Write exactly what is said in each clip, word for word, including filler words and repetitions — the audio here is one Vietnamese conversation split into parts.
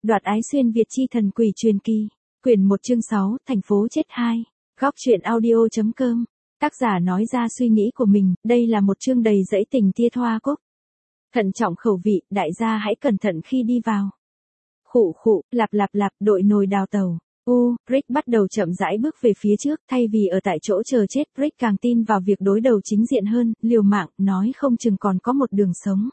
Đoạt ái xuyên Việt chi thần quỷ truyền kỳ. Quyển một chương sáu, thành phố chết hai. Góc truyện audio.com. Tác giả nói ra suy nghĩ của mình, đây là một chương đầy dẫy tình tia thoa cúc. Thận trọng khẩu vị, đại gia hãy cẩn thận khi đi vào. Khụ khụ, lạp lạp lạp, đội nồi đào tàu. U, Rick bắt đầu chậm rãi bước về phía trước, thay vì ở tại chỗ chờ chết, Rick càng tin vào việc đối đầu chính diện hơn, liều mạng, nói không chừng còn có một đường sống.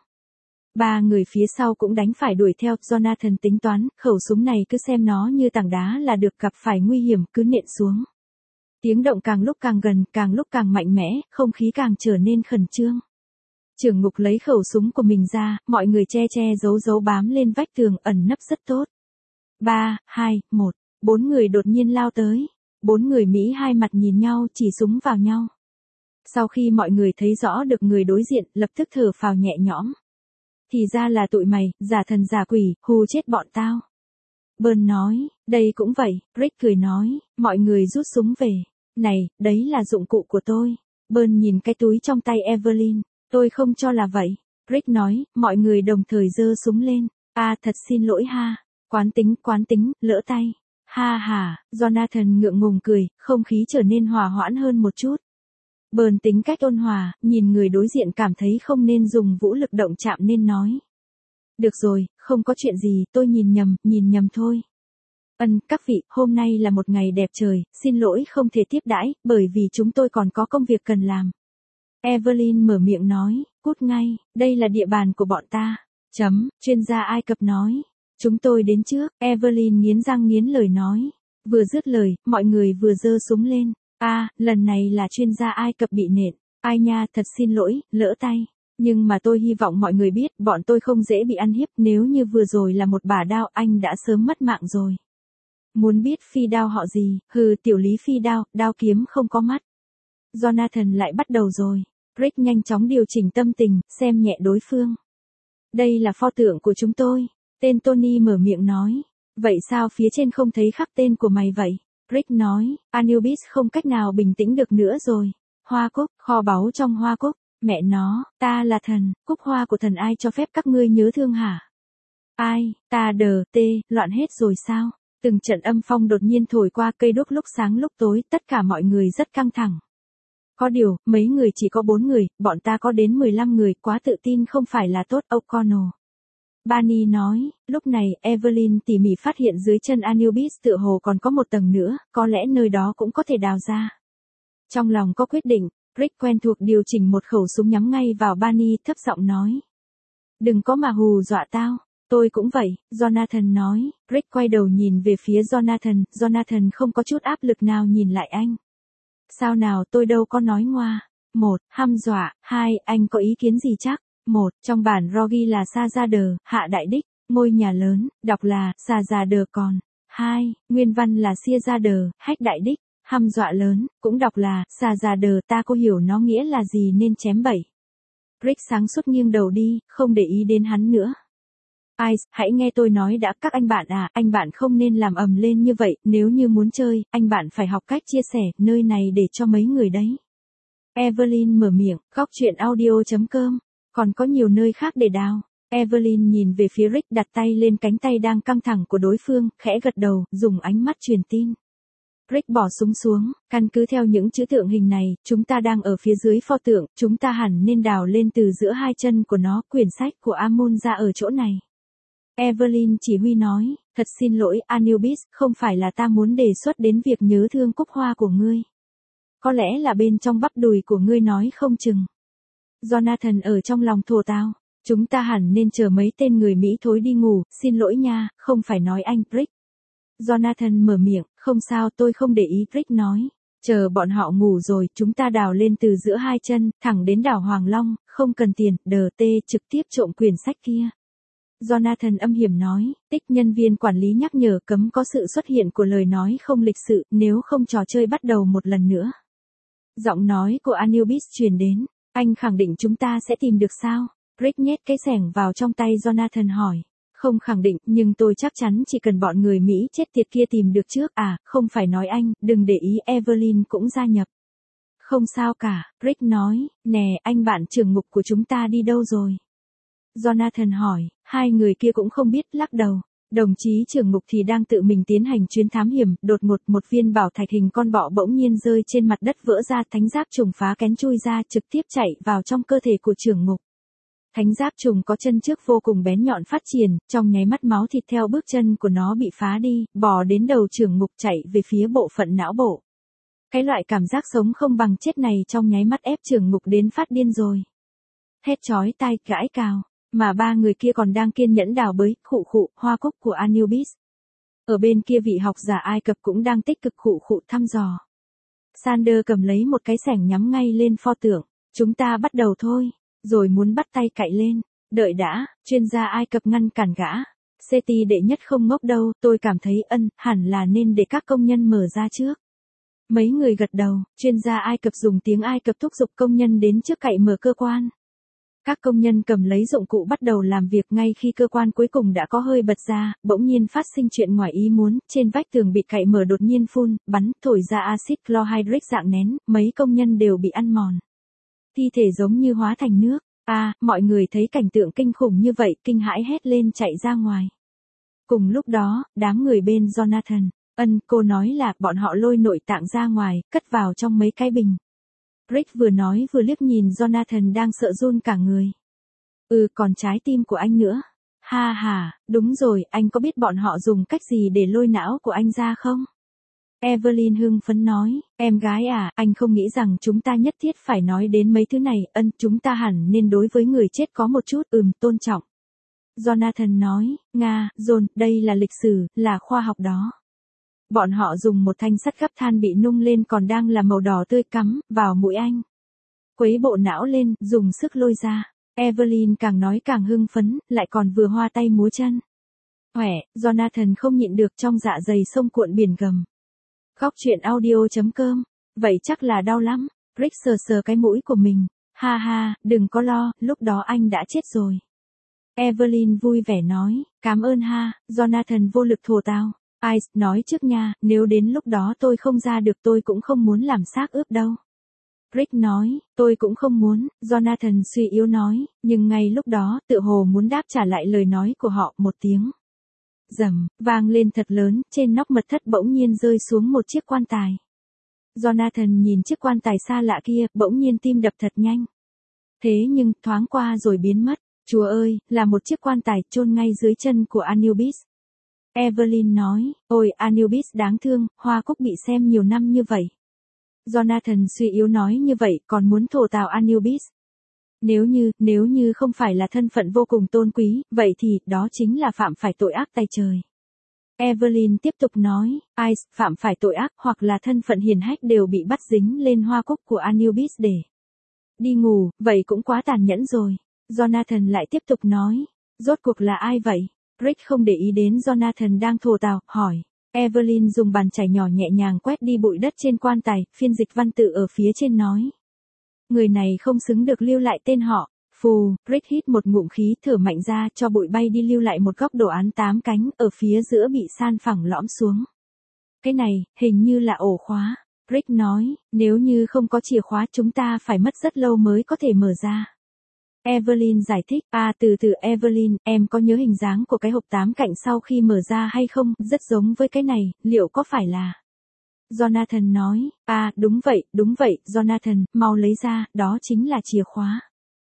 Ba người phía sau cũng đánh phải đuổi theo, Jonathan tính toán, khẩu súng này cứ xem nó như tảng đá là được, gặp phải nguy hiểm cứ nện xuống. Tiếng động càng lúc càng gần, càng lúc càng mạnh mẽ, không khí càng trở nên khẩn trương. Trưởng ngục lấy khẩu súng của mình ra, mọi người che che giấu giấu bám lên vách tường, ẩn nấp rất tốt. Ba, hai, một, bốn người đột nhiên lao tới. Bốn người Mỹ hai mặt nhìn nhau, chỉ súng vào nhau. Sau khi mọi người thấy rõ được người đối diện, lập tức thở phào nhẹ nhõm. Thì ra là tụi mày, giả thần giả quỷ, hù chết bọn tao. Bơn nói, đây cũng vậy, Rick cười nói, mọi người rút súng về. Này, đấy là dụng cụ của tôi. Bơn nhìn cái túi trong tay Evelyn, tôi không cho là vậy. Rick nói, mọi người đồng thời giơ súng lên. À, thật xin lỗi ha. Quán tính, quán tính, lỡ tay. Ha ha, Jonathan ngượng ngùng cười, không khí trở nên hòa hoãn hơn một chút. Bơn tính cách ôn hòa, nhìn người đối diện cảm thấy không nên dùng vũ lực động chạm nên nói. Được rồi, không có chuyện gì, tôi nhìn nhầm, nhìn nhầm thôi. Ân, các vị, hôm nay là một ngày đẹp trời, xin lỗi không thể tiếp đãi, bởi vì chúng tôi còn có công việc cần làm. Evelyn mở miệng nói, cút ngay, đây là địa bàn của bọn ta. Chấm, chuyên gia Ai Cập nói. Chúng tôi đến trước, Evelyn nghiến răng nghiến lời nói. Vừa dứt lời, mọi người vừa giơ súng lên. À, lần này là chuyên gia Ai Cập bị nện. Ai nha, thật xin lỗi, lỡ tay. Nhưng mà tôi hy vọng mọi người biết, bọn tôi không dễ bị ăn hiếp, nếu như vừa rồi là một bả đao, anh đã sớm mất mạng rồi. Muốn biết phi đao họ gì, hừ, tiểu lý phi đao, đao kiếm không có mắt. Jonathan lại bắt đầu rồi. Rick nhanh chóng điều chỉnh tâm tình, xem nhẹ đối phương. Đây là pho tượng của chúng tôi. Tên Tony mở miệng nói. Vậy sao phía trên không thấy khắc tên của mày vậy? Rick nói, Anubis không cách nào bình tĩnh được nữa rồi. Hoa cúc, kho báu trong hoa cúc. Mẹ nó, ta là thần, cúc hoa của thần ai cho phép các ngươi nhớ thương hả? Ai, ta đờ, tê, loạn hết rồi sao? Từng trận âm phong đột nhiên thổi qua, cây đuốc lúc sáng lúc tối, tất cả mọi người rất căng thẳng. Có điều, mấy người chỉ có bốn người, bọn ta có đến mười lăm người, quá tự tin không phải là tốt, O'Connell. Barney nói, lúc này, Evelyn tỉ mỉ phát hiện dưới chân Anubis tựa hồ còn có một tầng nữa, có lẽ nơi đó cũng có thể đào ra. Trong lòng có quyết định, Rick quen thuộc điều chỉnh một khẩu súng nhắm ngay vào Barney, thấp giọng nói. Đừng có mà hù dọa tao, tôi cũng vậy, Jonathan nói. Rick quay đầu nhìn về phía Jonathan, Jonathan không có chút áp lực nào nhìn lại anh. Sao nào, tôi đâu có nói ngoa. Một, hăm dọa. Hai, anh có ý kiến gì chắc? Một, trong bản Rogi là Sa-ra-đờ, hạ đại đích, ngôi nhà lớn, đọc là Sa-ra-đờ còn. Hai, nguyên văn là Sia-ra-đờ, hách đại đích, hăm dọa lớn, cũng đọc là Sa-ra-đờ, ta có hiểu nó nghĩa là gì nên chém bẩy. Rick sáng suốt nghiêng đầu đi, không để ý đến hắn nữa. Ice, hãy nghe tôi nói đã, các anh bạn à, anh bạn không nên làm ầm lên như vậy, nếu như muốn chơi, anh bạn phải học cách chia sẻ, nơi này để cho mấy người đấy. Evelyn mở miệng, góc truyện audio.com, còn có nhiều nơi khác để đào. Evelyn nhìn về phía Rick, đặt tay lên cánh tay đang căng thẳng của đối phương, khẽ gật đầu, dùng ánh mắt truyền tin. Rick bỏ súng xuống, căn cứ theo những chữ tượng hình này, chúng ta đang ở phía dưới pho tượng, chúng ta hẳn nên đào lên từ giữa hai chân của nó, quyển sách của Amun ra ở chỗ này. Evelyn chỉ huy nói, thật xin lỗi Anubis, không phải là ta muốn đề xuất đến việc nhớ thương cúc hoa của ngươi. Có lẽ là bên trong bắp đùi của ngươi nói không chừng. Jonathan ở trong lòng thổ tao, chúng ta hẳn nên chờ mấy tên người Mỹ thối đi ngủ, xin lỗi nha, không phải nói anh, Rick. Jonathan mở miệng, không sao, tôi không để ý, Rick nói. Chờ bọn họ ngủ rồi, chúng ta đào lên từ giữa hai chân, thẳng đến đảo Hoàng Long, không cần tiền, đờ tê, trực tiếp trộm quyển sách kia. Jonathan âm hiểm nói, tích nhân viên quản lý nhắc nhở cấm có sự xuất hiện của lời nói không lịch sự, nếu không trò chơi bắt đầu một lần nữa. Giọng nói của Anubis truyền đến, anh khẳng định chúng ta sẽ tìm được sao? Rick nhét cái xẻng vào trong tay Jonathan hỏi. Không khẳng định, nhưng tôi chắc chắn chỉ cần bọn người Mỹ chết tiệt kia tìm được trước, à, không phải nói anh, đừng để ý, Evelyn cũng gia nhập. Không sao cả, Rick nói, nè, anh bạn trưởng ngục của chúng ta đi đâu rồi? Jonathan hỏi, hai người kia cũng không biết, lắc đầu. Đồng chí trưởng ngục thì đang tự mình tiến hành chuyến thám hiểm, đột ngột một viên bảo thạch hình con bọ bỗng nhiên rơi trên mặt đất vỡ ra, thánh giáp trùng phá kén chui ra trực tiếp chạy vào trong cơ thể của trưởng ngục. Thánh giáp trùng có chân trước vô cùng bén nhọn phát triển, trong nháy mắt máu thịt theo bước chân của nó bị phá đi, bò đến đầu trưởng ngục chạy về phía bộ phận não bộ. Cái loại cảm giác sống không bằng chết này trong nháy mắt ép trưởng ngục đến phát điên rồi. Hét chói tai, gãi cào, mà ba người kia còn đang kiên nhẫn đào bới, khụ khụ, hoa cúc của Anubis. Ở bên kia vị học giả Ai Cập cũng đang tích cực khụ khụ thăm dò. Sander cầm lấy một cái xẻng nhắm ngay lên pho tượng, chúng ta bắt đầu thôi, rồi muốn bắt tay cạy lên. Đợi đã, chuyên gia Ai Cập ngăn cản gã. Seti đệ nhất không ngốc đâu, tôi cảm thấy ân, hẳn là nên để các công nhân mở ra trước. Mấy người gật đầu, chuyên gia Ai Cập dùng tiếng Ai Cập thúc giục công nhân đến trước cậy mở cơ quan. Các công nhân cầm lấy dụng cụ bắt đầu làm việc, ngay khi cơ quan cuối cùng đã có hơi bật ra, bỗng nhiên phát sinh chuyện ngoài ý muốn, trên vách tường bị cậy mở đột nhiên phun, bắn, thổi ra axit chlorhydric dạng nén, mấy công nhân đều bị ăn mòn. Thi thể giống như hóa thành nước. A, à, mọi người thấy cảnh tượng kinh khủng như vậy, kinh hãi hét lên chạy ra ngoài. Cùng lúc đó, đám người bên Jonathan, ân, cô nói là bọn họ lôi nội tạng ra ngoài, cất vào trong mấy cái bình. Rick vừa nói vừa liếc nhìn Jonathan đang sợ run cả người. Ừ, còn trái tim của anh nữa. Ha ha, đúng rồi, anh có biết bọn họ dùng cách gì để lôi não của anh ra không? Evelyn hưng phấn nói, em gái à, anh không nghĩ rằng chúng ta nhất thiết phải nói đến mấy thứ này, ân, chúng ta hẳn nên đối với người chết có một chút, ừm, tôn trọng. Jonathan nói, Nga, John, đây là lịch sử, là khoa học đó. Bọn họ dùng một thanh sắt gấp than bị nung lên còn đang là màu đỏ tươi cắm vào mũi anh. Quấy bộ não lên, dùng sức lôi ra. Evelyn càng nói càng hưng phấn, lại còn vừa hoa tay múa chân. Khỏe, Jonathan không nhịn được trong dạ dày sông cuộn biển gầm. Góc truyện audio.com. Vậy chắc là đau lắm. Rick sờ sờ cái mũi của mình. Ha ha, đừng có lo, lúc đó anh đã chết rồi. Evelyn vui vẻ nói, cảm ơn ha. Jonathan vô lực thổ tao. Ice nói trước nha, nếu đến lúc đó tôi không ra được tôi cũng không muốn làm xác ướp đâu. Rick nói, tôi cũng không muốn, Jonathan suy yếu nói, nhưng ngay lúc đó, tựa hồ muốn đáp trả lại lời nói của họ, một tiếng. Rầm, vang lên thật lớn, trên nóc mật thất bỗng nhiên rơi xuống một chiếc quan tài. Jonathan nhìn chiếc quan tài xa lạ kia, bỗng nhiên tim đập thật nhanh. Thế nhưng, thoáng qua rồi biến mất, chúa ơi, là một chiếc quan tài chôn ngay dưới chân của Anubis. Evelyn nói, ôi Anubis đáng thương, hoa cúc bị xem nhiều năm như vậy. Jonathan suy yếu nói như vậy còn muốn thổ tào Anubis. Nếu như, nếu như không phải là thân phận vô cùng tôn quý, vậy thì, đó chính là phạm phải tội ác tay trời. Evelyn tiếp tục nói, Ice, phạm phải tội ác hoặc là thân phận hiền hách đều bị bắt dính lên hoa cúc của Anubis để đi ngủ, vậy cũng quá tàn nhẫn rồi. Jonathan lại tiếp tục nói, rốt cuộc là ai vậy? Rick không để ý đến Jonathan đang thổ tào, hỏi. Evelyn dùng bàn chải nhỏ nhẹ nhàng quét đi bụi đất trên quan tài, phiên dịch văn tự ở phía trên nói. Người này không xứng được lưu lại tên họ. Phù, Rick hít một ngụm khí thở mạnh ra cho bụi bay đi lưu lại một góc đồ án tám cánh ở phía giữa bị san phẳng lõm xuống. Cái này, hình như là ổ khóa. Rick nói, nếu như không có chìa khóa chúng ta phải mất rất lâu mới có thể mở ra. Evelyn giải thích, à từ từ Evelyn, em có nhớ hình dáng của cái hộp tám cạnh sau khi mở ra hay không, rất giống với cái này, liệu có phải là... Jonathan nói, à đúng vậy, đúng vậy, Jonathan, mau lấy ra, đó chính là chìa khóa.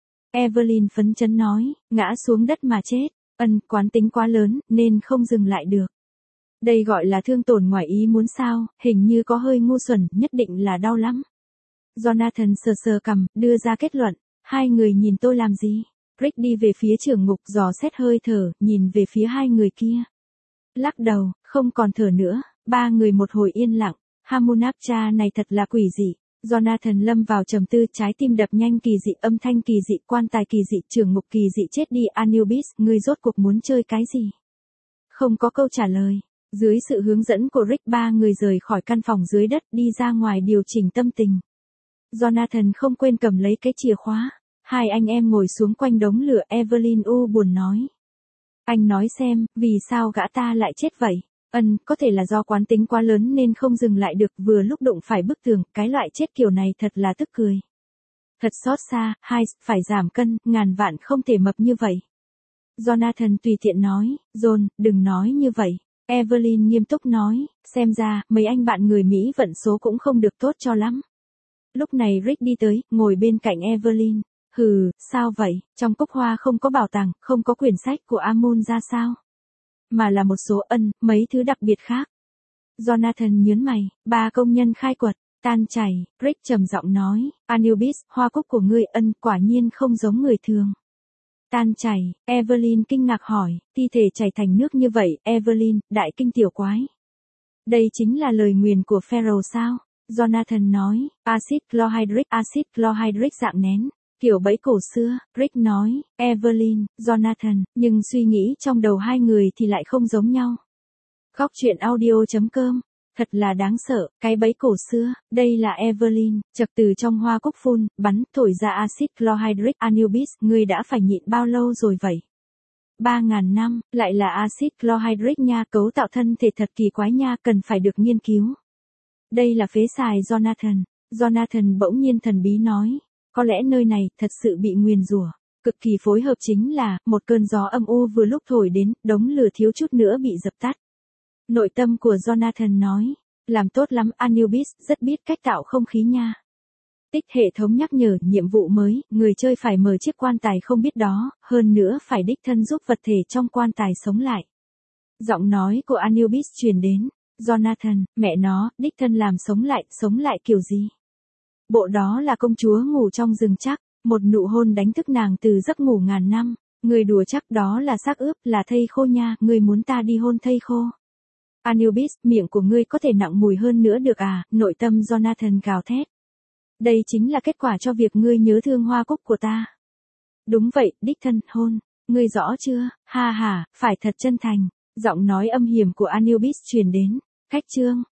Evelyn phấn chấn nói, ngã xuống đất mà chết, ân, quán tính quá lớn, nên không dừng lại được. Đây gọi là thương tổn ngoài ý muốn sao, hình như có hơi ngu xuẩn, nhất định là đau lắm. Jonathan sờ sờ cằm, đưa ra kết luận. Hai người nhìn tôi làm gì? Rick đi về phía trưởng ngục dò xét hơi thở, nhìn về phía hai người kia. Lắc đầu, không còn thở nữa, ba người một hồi yên lặng. Hamunapcha này thật là quỷ dị. Jonathan lâm vào trầm tư, trái tim đập nhanh, kỳ dị, âm thanh kỳ dị, quan tài kỳ dị, trưởng ngục kỳ dị, chết đi Anubis, ngươi rốt cuộc muốn chơi cái gì? Không có câu trả lời. Dưới sự hướng dẫn của Rick ba người rời khỏi căn phòng dưới đất đi ra ngoài điều chỉnh tâm tình. Jonathan không quên cầm lấy cái chìa khóa. Hai anh em ngồi xuống quanh đống lửa, Evelyn u buồn nói. Anh nói xem, vì sao gã ta lại chết vậy? Ân, có thể là do quán tính quá lớn nên không dừng lại được, vừa lúc đụng phải bức tường, cái loại chết kiểu này thật là tức cười. Thật xót xa, hai, phải giảm cân, ngàn vạn không thể mập như vậy. Jonathan tùy tiện nói, John, đừng nói như vậy. Evelyn nghiêm túc nói, xem ra, mấy anh bạn người Mỹ vận số cũng không được tốt cho lắm. Lúc này Rick đi tới, ngồi bên cạnh Evelyn. Hừ, sao vậy, trong cốc hoa không có bảo tàng, không có quyển sách của Amun ra sao? Mà là một số ân, mấy thứ đặc biệt khác. Jonathan nhớn mày, ba công nhân khai quật, tan chảy, Rick trầm giọng nói, Anubis, hoa cúc của ngươi ân quả nhiên không giống người thường. Tan chảy, Evelyn kinh ngạc hỏi, thi thể chảy thành nước như vậy, Evelyn, đại kinh tiểu quái. Đây chính là lời nguyền của Pharaoh sao? Jonathan nói, axit chlorhydric, axit chlorhydric dạng nén. Kiểu bẫy cổ xưa, Rick nói, Evelyn, Jonathan, nhưng suy nghĩ trong đầu hai người thì lại không giống nhau. Góc truyện audio.com, thật là đáng sợ, cái bẫy cổ xưa, đây là Evelyn, chật từ trong hoa cúc phun, bắn, thổi ra axit chlorhydric. Anubis, ngươi đã phải nhịn bao lâu rồi vậy? Ba ngàn năm, lại là axit chlorhydric nha, cấu tạo thân thể thật kỳ quái nha, cần phải được nghiên cứu. Đây là phế xài Jonathan. Jonathan bỗng nhiên thần bí nói. Có lẽ nơi này thật sự bị nguyền rủa. Cực kỳ phối hợp chính là, một cơn gió âm u vừa lúc thổi đến, đống lửa thiếu chút nữa bị dập tắt. Nội tâm của Jonathan nói, làm tốt lắm Anubis, rất biết cách tạo không khí nha. Tích hệ thống nhắc nhở, nhiệm vụ mới, người chơi phải mở chiếc quan tài không biết đó, hơn nữa phải đích thân giúp vật thể trong quan tài sống lại. Giọng nói của Anubis truyền đến, Jonathan, mẹ nó, đích thân làm sống lại, sống lại kiểu gì? Bộ đó là công chúa ngủ trong rừng chắc, một nụ hôn đánh thức nàng từ giấc ngủ ngàn năm, người đùa chắc đó là xác ướp, là thây khô nha, người muốn ta đi hôn thây khô. Anubis, miệng của ngươi có thể nặng mùi hơn nữa được à, nội tâm Jonathan gào thét. Đây chính là kết quả cho việc ngươi nhớ thương hoa cúc của ta. Đúng vậy, đích thân, hôn, ngươi rõ chưa, ha ha, phải thật chân thành, giọng nói âm hiểm của Anubis truyền đến, khách trương,